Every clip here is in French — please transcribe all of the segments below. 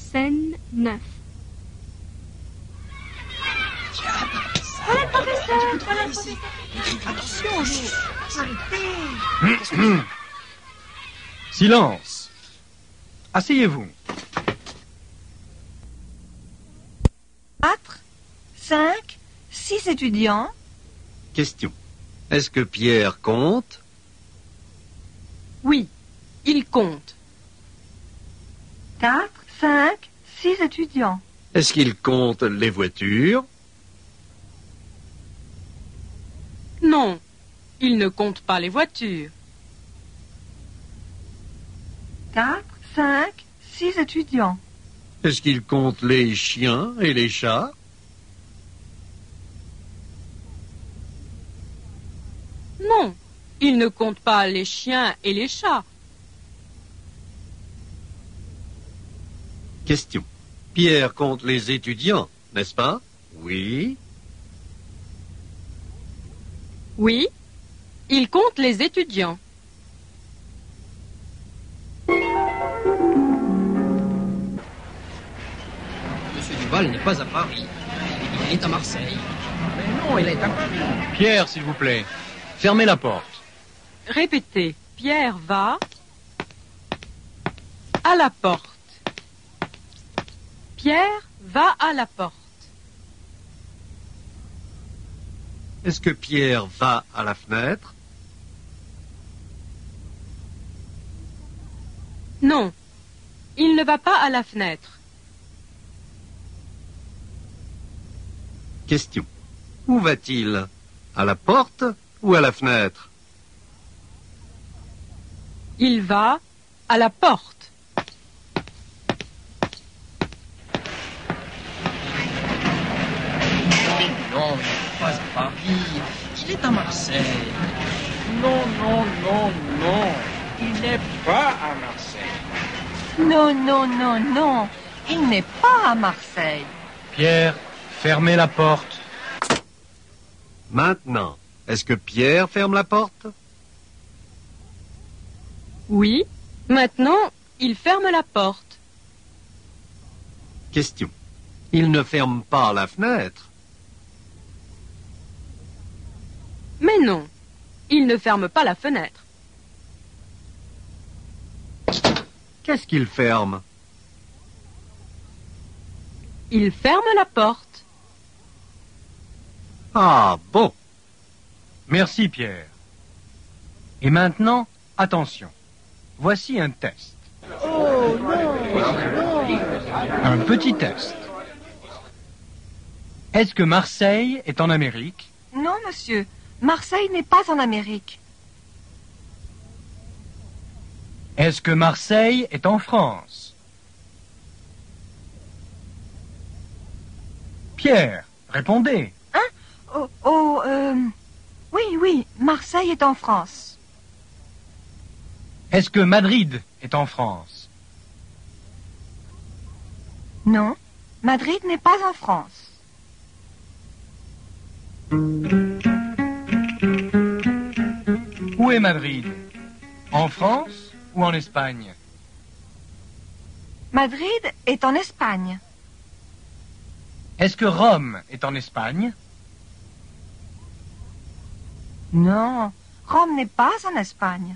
Scène 9. Voilà le professeur, voilà le professeur. Attention, arrêtez. Silence. Asseyez-vous. 4, 5, 6 étudiants. Question. Est-ce que Pierre compte? Oui, il compte. 4, 5, 6 étudiants. Est-ce qu'il compte les voitures? Non, il ne compte pas les voitures. 4, 5, 6 étudiants. Est-ce qu'il compte les chiens et les chats? Non, il ne compte pas les chiens et les chats. Question. Pierre compte les étudiants, n'est-ce pas? Oui. Oui, il compte les étudiants. Monsieur Duval n'est pas à Paris. Il est à Marseille. Mais non, il est à Paris. Pierre, s'il vous plaît, fermez la porte. Répétez, Pierre va à la porte. Pierre va à la porte. Est-ce que Pierre va à la fenêtre? Non, il ne va pas à la fenêtre. Question. Où va-t-il? À la porte ou à la fenêtre? Il va à la porte. Mais non, il n'est pas à Paris. Il est à Marseille. Non, non, non, non. Il n'est pas à Marseille. Non, non, non, non. Il n'est pas à Marseille. Pierre, fermez la porte. Maintenant, est-ce que Pierre ferme la porte? Oui, maintenant, il ferme la porte. Question. Il ne ferme pas la fenêtre? Mais non, il ne ferme pas la fenêtre. Qu'est-ce qu'il ferme? Il ferme la porte. Ah bon. Merci, Pierre. Et maintenant, attention. Voici un test. Oh non, Un petit test. Est-ce que Marseille est en Amérique? non, monsieur. Marseille n'est pas en Amérique. Est-ce que Marseille est en France? Pierre, répondez. Oui, oui, Marseille est en France. Est-ce que Madrid est en France? Non, Madrid n'est pas en France. Où est Madrid? En France ou en Espagne? Madrid est en Espagne. Est-ce que Rome est en Espagne? Non, Rome n'est pas en Espagne.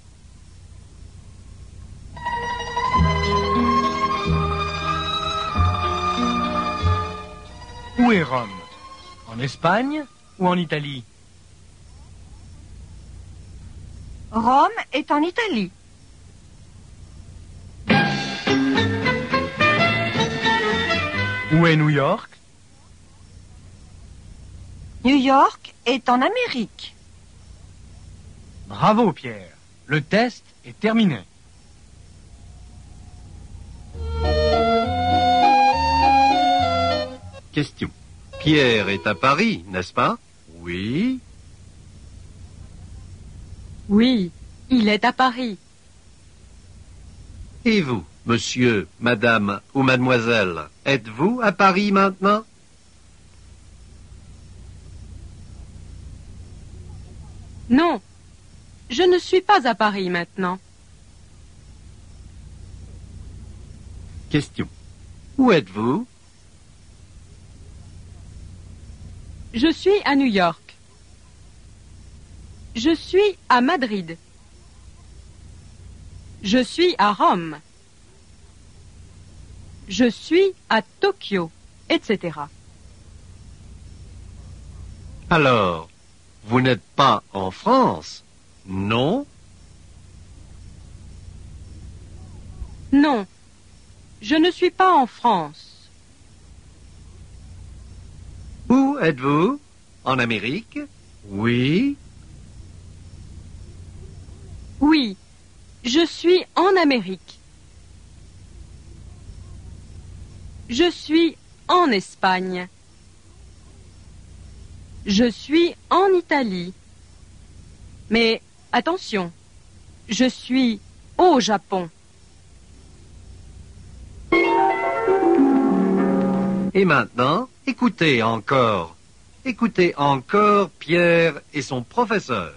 Où est Rome? En Espagne ou en Italie? Rome est en Italie. Où est New York? New York est en Amérique. Bravo, Pierre. Le test est terminé. Question. Pierre est à Paris, n'est-ce pas? Oui. Oui, il est à Paris. Et vous, monsieur, madame ou mademoiselle, êtes-vous à Paris maintenant? Non, je ne suis pas à Paris maintenant. Question. Où êtes-vous? Je suis à New York. Je suis à Madrid. Je suis à Rome. Je suis à Tokyo, etc. Alors, vous n'êtes pas en France, non? Non, je ne suis pas en France. Où êtes-vous? En Amérique? Oui. Oui, je suis en Amérique. Je suis en Espagne. Je suis en Italie. Mais attention, je suis au Japon. Et maintenant, écoutez encore. Écoutez encore Pierre et son professeur.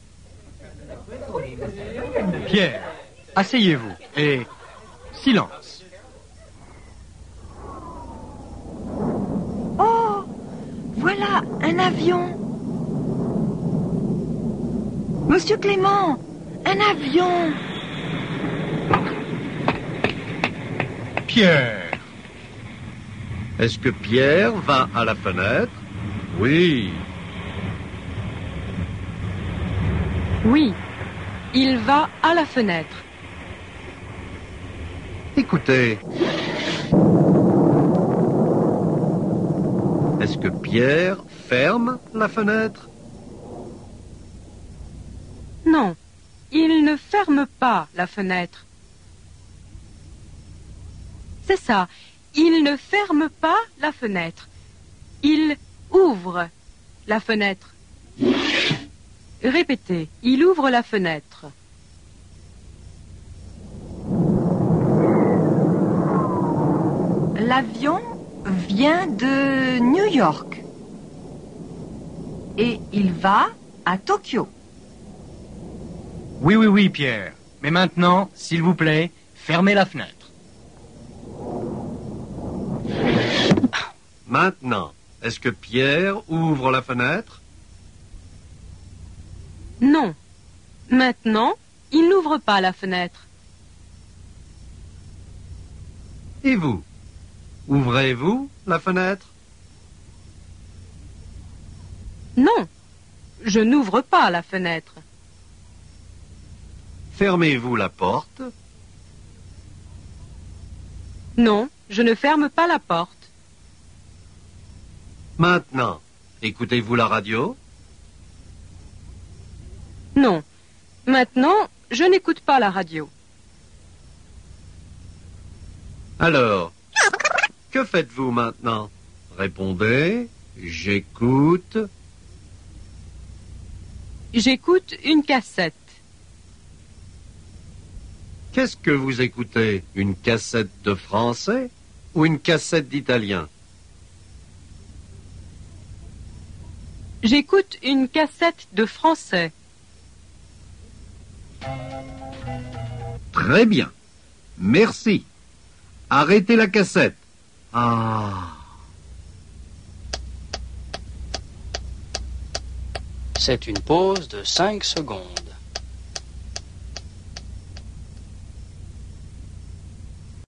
Pierre, asseyez-vous et silence. Oh, voilà un avion. Monsieur Clément, un avion. Pierre, Est-ce que Pierre va à la fenêtre? Oui. Oui, il va à la fenêtre. Écoutez. Est-ce que Pierre ferme la fenêtre? Non, il ne ferme pas la fenêtre. C'est ça, il ne ferme pas la fenêtre. Il ouvre la fenêtre. Répétez, il ouvre la fenêtre. L'avion vient de New York. Et il va à Tokyo. oui, Pierre. Mais maintenant, s'il vous plaît, fermez la fenêtre. Maintenant, est-ce que Pierre ouvre la fenêtre? Non. Maintenant, il n'ouvre pas la fenêtre. Et vous? Ouvrez-vous la fenêtre? Non, je n'ouvre pas la fenêtre. Fermez-vous la porte? Non, je ne ferme pas la porte. Maintenant, écoutez-vous la radio? Non. Maintenant, je n'écoute pas la radio. Alors, que faites-vous maintenant? Répondez, j'écoute. J'écoute une cassette. Qu'est-ce que vous écoutez? Une cassette de français ou une cassette d'italien? J'écoute une cassette de français. Très bien. Merci. Arrêtez la cassette. Ah. C'est une pause de 5 secondes.